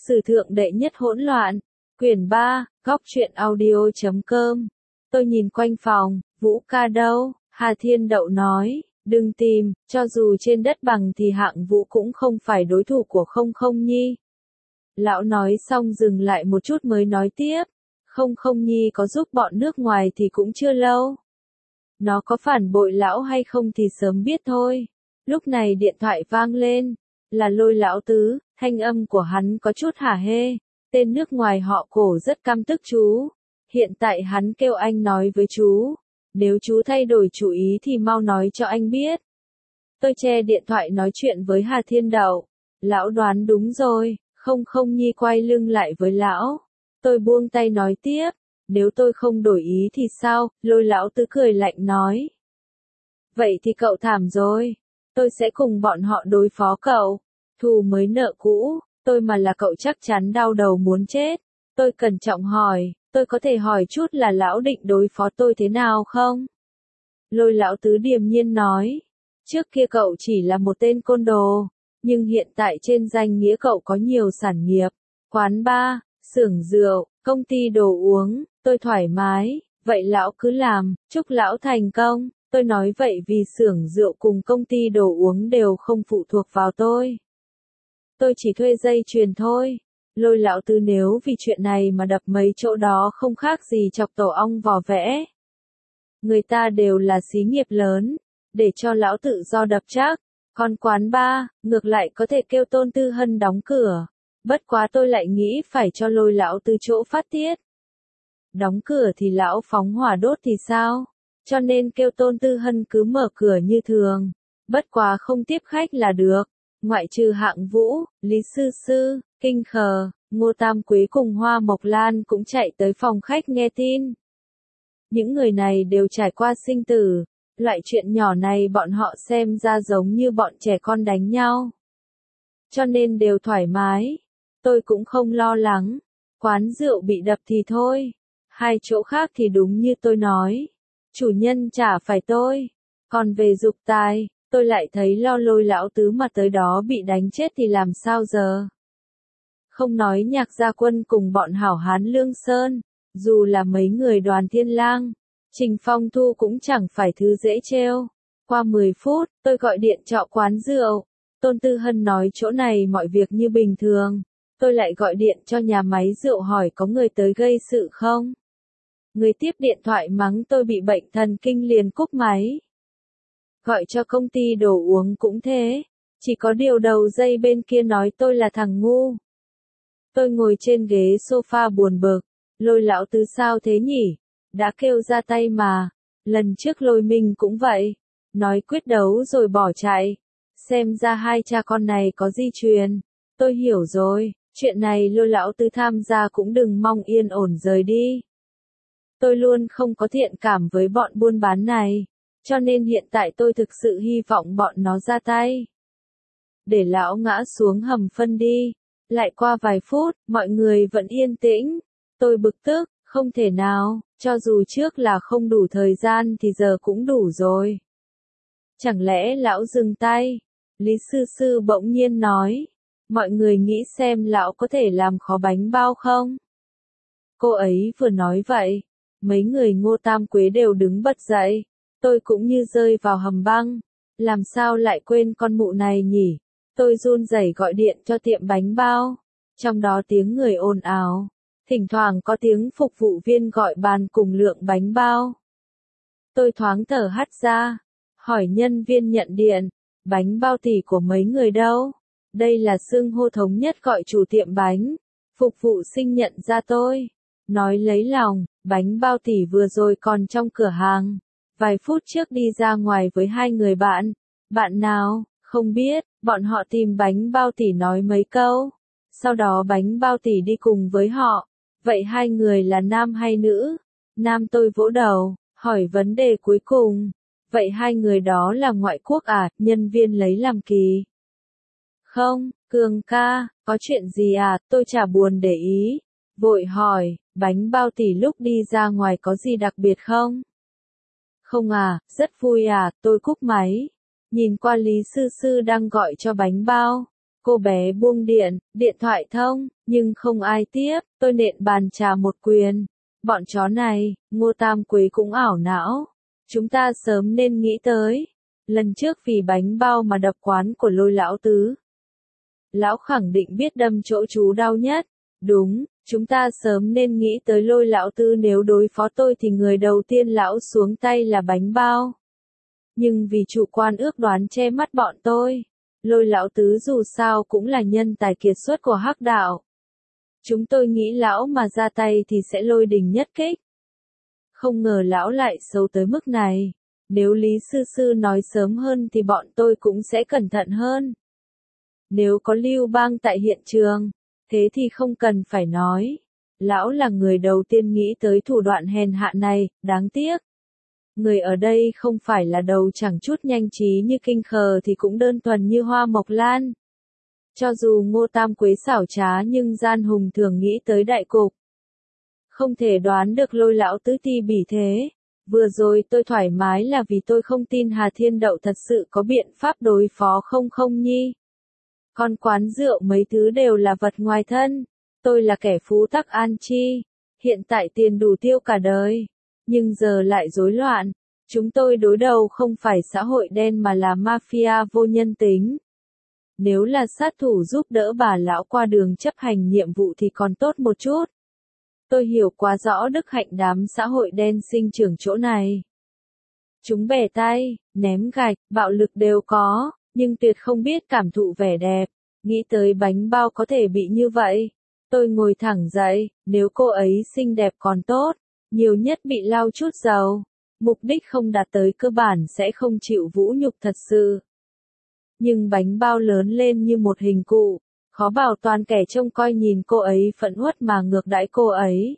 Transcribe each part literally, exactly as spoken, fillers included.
Sử thượng đệ nhất hỗn loạn. Quyển ba, góc truyện audio chấm com. Tôi nhìn quanh phòng, Vũ ca đâu? Hà Thiên Đậu nói, đừng tìm, cho dù trên đất bằng thì hạng Vũ cũng không phải đối thủ của Không Không Nhi. Lão nói xong dừng lại một chút mới nói tiếp, Không Không Nhi có giúp bọn nước ngoài thì cũng chưa lâu. Nó có phản bội lão hay không thì sớm biết thôi. Lúc này điện thoại vang lên, là Lôi lão tứ, thanh âm của hắn có chút hả hê, tên nước ngoài họ Cổ rất căm tức chú. Hiện tại hắn kêu anh nói với chú, nếu chú thay đổi chủ ý thì mau nói cho anh biết. Tôi che điện thoại nói chuyện với Hà Thiên Đậu. Lão đoán đúng rồi, Không Không Nhi quay lưng lại với lão. Tôi buông tay nói tiếp, nếu tôi không đổi ý thì sao? Lôi lão tứ cười lạnh nói. Vậy thì cậu thảm rồi, tôi sẽ cùng bọn họ đối phó cậu. Thù mới nợ cũ, tôi mà là cậu chắc chắn đau đầu muốn chết. Tôi cẩn trọng hỏi, tôi có thể hỏi chút là lão định đối phó tôi thế nào không? Lôi lão tứ điềm nhiên nói, trước kia cậu chỉ là một tên côn đồ, nhưng hiện tại trên danh nghĩa cậu có nhiều sản nghiệp, quán bar, xưởng rượu, công ty đồ uống, tôi thoải mái, vậy lão cứ làm, chúc lão thành công. Tôi nói vậy vì xưởng rượu cùng công ty đồ uống đều không phụ thuộc vào tôi. Tôi chỉ thuê dây chuyền thôi. Lôi lão tứ nếu vì chuyện này mà đập mấy chỗ đó không khác gì chọc tổ ong vò vẽ. Người ta đều là xí nghiệp lớn, để cho lão tự do đập chắc. Còn quán bar, ngược lại có thể kêu Tôn Tư Hân đóng cửa. Bất quá tôi lại nghĩ phải cho Lôi lão tứ chỗ phát tiết. Đóng cửa thì lão phóng hỏa đốt thì sao? Cho nên kêu Tôn Tư Hân cứ mở cửa như thường. Bất quá không tiếp khách là được. Ngoại trừ Hạng Vũ, Lý Sư Sư, Kinh Khờ, Ngô Tam Quế cùng Hoa Mộc Lan cũng chạy tới phòng khách nghe tin. Những người này đều trải qua sinh tử. Loại chuyện nhỏ này bọn họ xem ra giống như bọn trẻ con đánh nhau. Cho nên đều thoải mái. Tôi cũng không lo lắng. Quán rượu bị đập thì thôi. Hai chỗ khác thì đúng như tôi nói. Chủ nhân chả phải tôi. Còn về dục tài, tôi lại thấy lo Lôi lão tứ mà tới đó bị đánh chết thì làm sao giờ. Không nói Nhạc Gia Quân cùng bọn hảo hán Lương Sơn, dù là mấy người Đoàn Thiên Lang, Trình Phong Thu cũng chẳng phải thứ dễ trêu. Qua mười phút, tôi gọi điện trọ quán rượu. Tôn Tư Hân nói chỗ này mọi việc như bình thường. Tôi lại gọi điện cho nhà máy rượu hỏi có người tới gây sự không. Người tiếp điện thoại mắng tôi bị bệnh thần kinh liền cúp máy. Gọi cho công ty đồ uống cũng thế. Chỉ có điều đầu dây bên kia nói tôi là thằng ngu. Tôi ngồi trên ghế sofa buồn bực. Lôi lão tứ sao thế nhỉ? Đã kêu ra tay mà. Lần trước Lôi Minh cũng vậy. Nói quyết đấu rồi bỏ chạy. Xem ra hai cha con này có di truyền. Tôi hiểu rồi. Chuyện này Lôi lão tứ tham gia cũng đừng mong yên ổn rời đi. Tôi luôn không có thiện cảm với bọn buôn bán này. Cho nên hiện tại tôi thực sự hy vọng bọn nó ra tay. Để lão ngã xuống hầm phân đi. Lại qua vài phút, mọi người vẫn yên tĩnh. Tôi bực tức, không thể nào, cho dù trước là không đủ thời gian thì giờ cũng đủ rồi. Chẳng lẽ lão dừng tay? Lý Sư Sư bỗng nhiên nói. Mọi người nghĩ xem lão có thể làm khó bánh bao không? Cô ấy vừa nói vậy. Mấy người Ngô Tam Quế đều đứng bật dậy. Tôi cũng như rơi vào hầm băng. Làm sao lại quên con mụ này nhỉ? Tôi run rẩy gọi điện cho tiệm bánh bao. Trong đó tiếng người ồn ào. Thỉnh thoảng có tiếng phục vụ viên gọi bàn cùng lượng bánh bao. Tôi thoáng thở hắt ra. Hỏi nhân viên nhận điện. Bánh bao tỷ của mấy người đâu? Đây là xưng hô thống nhất gọi chủ tiệm bánh. Phục vụ sinh nhận ra tôi. Nói lấy lòng, bánh bao tỷ vừa rồi còn trong cửa hàng. Vài phút trước đi ra ngoài với hai người bạn. Bạn nào? Không biết, bọn họ tìm bánh bao tỷ nói mấy câu. Sau đó bánh bao tỷ đi cùng với họ. Vậy hai người là nam hay nữ? Nam tôi vỗ đầu, hỏi vấn đề cuối cùng. Vậy hai người đó là ngoại quốc à? Nhân viên lấy làm kỳ. Không, Cường ca, có chuyện gì à? Tôi chả buồn để ý. Vội hỏi, bánh bao tỷ lúc đi ra ngoài có gì đặc biệt không? Không à, rất vui à, tôi cúp máy. Nhìn qua Lý Sư Sư đang gọi cho bánh bao. Cô bé buông điện, điện thoại thông, nhưng không ai tiếp, tôi nện bàn trà một quyền. Bọn chó này, Ngô Tam Quế cũng ảo não. Chúng ta sớm nên nghĩ tới. Lần trước vì bánh bao mà đập quán của Lôi lão tứ. Lão khẳng định biết đâm chỗ chú đau nhất. Đúng, chúng ta sớm nên nghĩ tới Lôi lão tứ, nếu đối phó tôi thì người đầu tiên lão xuống tay là bánh bao. Nhưng vì chủ quan ước đoán che mắt bọn tôi. Lôi lão tứ dù sao cũng là nhân tài kiệt xuất của Hắc đạo. Chúng tôi nghĩ lão mà ra tay thì sẽ lôi đình nhất kích. Không ngờ lão lại xấu tới mức này. Nếu Lý Sư Sư nói sớm hơn thì bọn tôi cũng sẽ cẩn thận hơn. Nếu có Lưu Bang tại hiện trường, thế thì không cần phải nói. Lão là người đầu tiên nghĩ tới thủ đoạn hèn hạ này, đáng tiếc. Người ở đây không phải là đầu chẳng chút nhanh trí như Kinh Khờ thì cũng đơn thuần như Hoa Mộc Lan. Cho dù Ngô Tam Quế xảo trá nhưng gian hùng thường nghĩ tới đại cục. Không thể đoán được Lôi lão tứ ti bỉ thế. Vừa rồi tôi thoải mái là vì tôi không tin Hà Thiên Đậu thật sự có biện pháp đối phó không không nhi. Còn quán rượu mấy thứ đều là vật ngoài thân. Tôi là kẻ phú tắc an chi. Hiện tại tiền đủ tiêu cả đời. Nhưng giờ lại rối loạn. Chúng tôi đối đầu không phải xã hội đen mà là mafia vô nhân tính. Nếu là sát thủ giúp đỡ bà lão qua đường chấp hành nhiệm vụ thì còn tốt một chút. Tôi hiểu quá rõ đức hạnh đám xã hội đen sinh trưởng chỗ này. Chúng bẻ tay, ném gạch, bạo lực đều có, nhưng tuyệt không biết cảm thụ vẻ đẹp. Nghĩ tới bánh bao có thể bị như vậy. Tôi ngồi thẳng dậy, nếu cô ấy xinh đẹp còn tốt, nhiều nhất bị lau chút dầu. Mục đích không đạt tới cơ bản sẽ không chịu vũ nhục thật sự. Nhưng bánh bao lớn lên như một hình cụ, khó bảo toàn kẻ trông coi nhìn cô ấy phẫn uất mà ngược đãi cô ấy.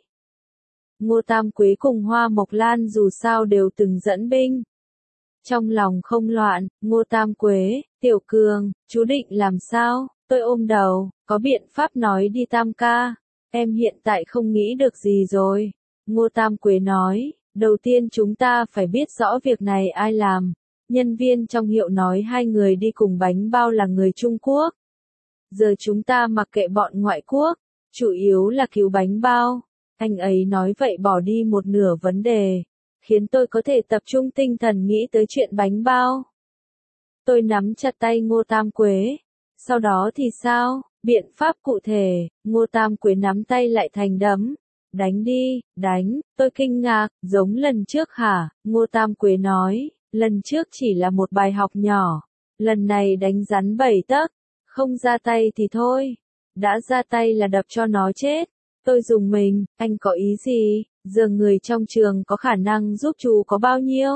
Ngô Tam Quế cùng Hoa Mộc Lan dù sao đều từng dẫn binh. Trong lòng không loạn, Ngô Tam Quế, Tiểu Cường, chú định làm sao? Tôi ôm đầu, có biện pháp nói đi Tam ca. Em hiện tại không nghĩ được gì rồi. Ngô Tam Quế nói, đầu tiên chúng ta phải biết rõ việc này ai làm. Nhân viên trong hiệu nói hai người đi cùng bánh bao là người Trung Quốc. Giờ chúng ta mặc kệ bọn ngoại quốc, chủ yếu là cứu bánh bao. Anh ấy nói vậy bỏ đi một nửa vấn đề, khiến tôi có thể tập trung tinh thần nghĩ tới chuyện bánh bao. Tôi nắm chặt tay Ngô Tam Quế. Sau đó thì sao? Biện pháp cụ thể, Ngô Tam Quế nắm tay lại thành đấm. Đánh đi, đánh, tôi kinh ngạc, giống lần trước hả? Ngô Tam Quế nói, lần trước chỉ là một bài học nhỏ, lần này đánh rắn bảy tấc, không ra tay thì thôi, đã ra tay là đập cho nó chết. Tôi dùng mình, anh có ý gì? Giờ người trong trường có khả năng giúp chú có bao nhiêu?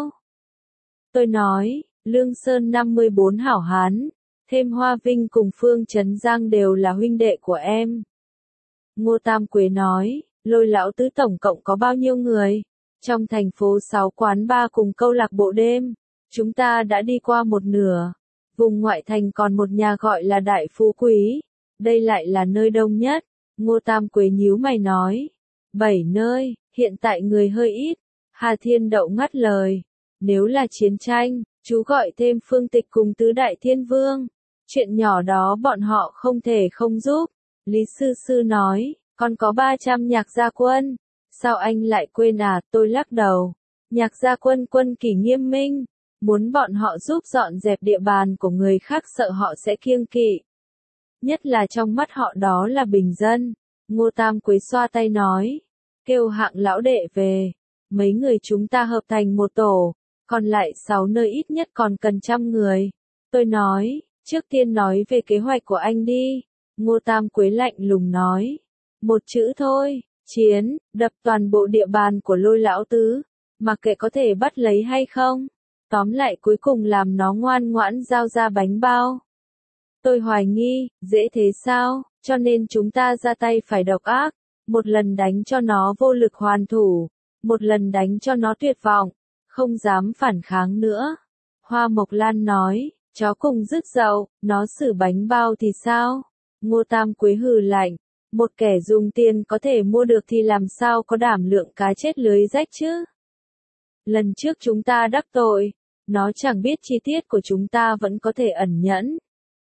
Tôi nói, Lương Sơn năm mươi bốn hảo hán, thêm Hoa Vinh cùng Phương Trấn Giang đều là huynh đệ của em. Ngô Tam Quế nói, Lôi lão tứ tổng cộng có bao nhiêu người? Trong thành phố sáu quán bar cùng câu lạc bộ đêm, chúng ta đã đi qua một nửa. Vùng ngoại thành còn một nhà gọi là Đại Phú Quý, đây lại là nơi đông nhất. Ngô Tam Quế nhíu mày nói, bảy nơi, hiện tại người hơi ít. Hà Thiên Đậu ngắt lời, nếu là chiến tranh, chú gọi thêm Phương Tịch cùng Tứ Đại Thiên Vương. Chuyện nhỏ đó bọn họ không thể không giúp. Lý Sư Sư nói, còn có ba trăm nhạc gia quân. Sao anh lại quên à? Tôi lắc đầu. Nhạc gia quân quân kỷ nghiêm minh, muốn bọn họ giúp dọn dẹp địa bàn của người khác, sợ họ sẽ kiêng kỵ. Nhất là trong mắt họ đó là bình dân. Ngô Tam Quế xoa tay nói, kêu Hạng lão đệ về. Mấy người chúng ta hợp thành một tổ, còn lại sáu nơi ít nhất còn cần trăm người. Tôi nói, trước tiên nói về kế hoạch của anh đi. Ngô Tam Quế lạnh lùng nói, một chữ thôi, chiến, đập toàn bộ địa bàn của Lôi lão tứ, mặc kệ có thể bắt lấy hay không. Tóm lại cuối cùng làm nó ngoan ngoãn giao ra bánh bao. Tôi hoài nghi, dễ thế sao, cho nên chúng ta ra tay phải độc ác, một lần đánh cho nó vô lực hoàn thủ, một lần đánh cho nó tuyệt vọng, không dám phản kháng nữa. Hoa Mộc Lan nói, chó cùng rứt dậu, nó xử bánh bao thì sao? Ngô Tam Quế hừ lạnh, một kẻ dùng tiền có thể mua được thì làm sao có đảm lượng cá chết lưới rách chứ? Lần trước chúng ta đắc tội, nó chẳng biết chi tiết của chúng ta vẫn có thể ẩn nhẫn.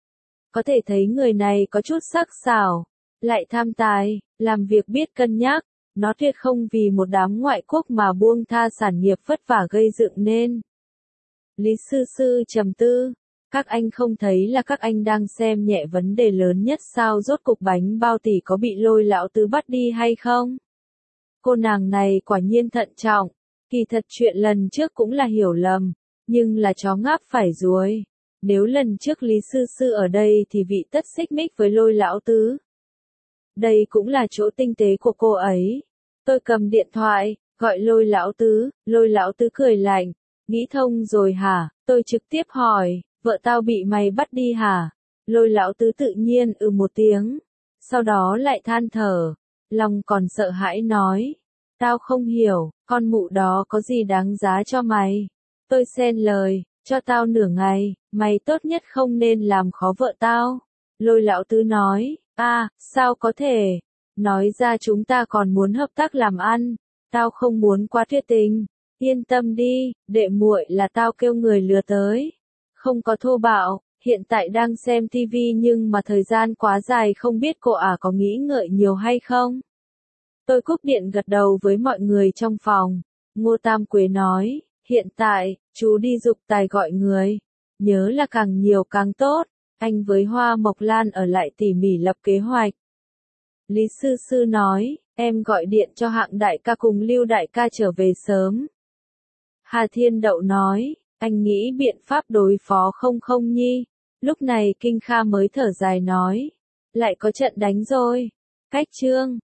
Có thể thấy người này có chút sắc sảo, lại tham tài, làm việc biết cân nhắc, nó tuyệt không vì một đám ngoại quốc mà buông tha sản nghiệp vất vả gây dựng nên. Lý Sư Sư trầm tư, các anh không thấy là các anh đang xem nhẹ vấn đề lớn nhất sao, rốt cục bánh bao tỷ có bị Lôi lão tứ bắt đi hay không? Cô nàng này quả nhiên thận trọng, kỳ thật chuyện lần trước cũng là hiểu lầm, nhưng là chó ngáp phải ruồi. Nếu lần trước Lý Sư Sư ở đây thì vị tất xích mích với Lôi lão tứ. Đây cũng là chỗ tinh tế của cô ấy. Tôi cầm điện thoại, gọi Lôi lão tứ, Lôi lão tứ cười lạnh, nghĩ thông rồi hả? Tôi trực tiếp hỏi, vợ tao bị mày bắt đi hả? Lôi lão tứ tự nhiên ừ một tiếng, sau đó lại than thở, lòng còn sợ hãi nói, tao không hiểu, con mụ đó có gì đáng giá cho mày? Tôi xen lời, cho tao nửa ngày, mày tốt nhất không nên làm khó vợ tao. Lôi lão tứ nói, a, sao có thể? Nói ra chúng ta còn muốn hợp tác làm ăn, tao không muốn quá tuyệt tình. Yên tâm đi, đệ muội là tao kêu người lừa tới. Không có thô bạo, hiện tại đang xem tivi nhưng mà thời gian quá dài không biết cô ả có nghĩ ngợi nhiều hay không. Tôi cúp điện gật đầu với mọi người trong phòng. Ngô Tam Quế nói, hiện tại, chú đi dục tài gọi người. Nhớ là càng nhiều càng tốt, anh với Hoa Mộc Lan ở lại tỉ mỉ lập kế hoạch. Lý Sư Sư nói, em gọi điện cho Hạng đại ca cùng Lưu đại ca trở về sớm. Hà Thiên Đậu nói, anh nghĩ biện pháp đối phó không không nhi. Lúc này Kinh Kha mới thở dài nói, lại có trận đánh rồi. Cách chương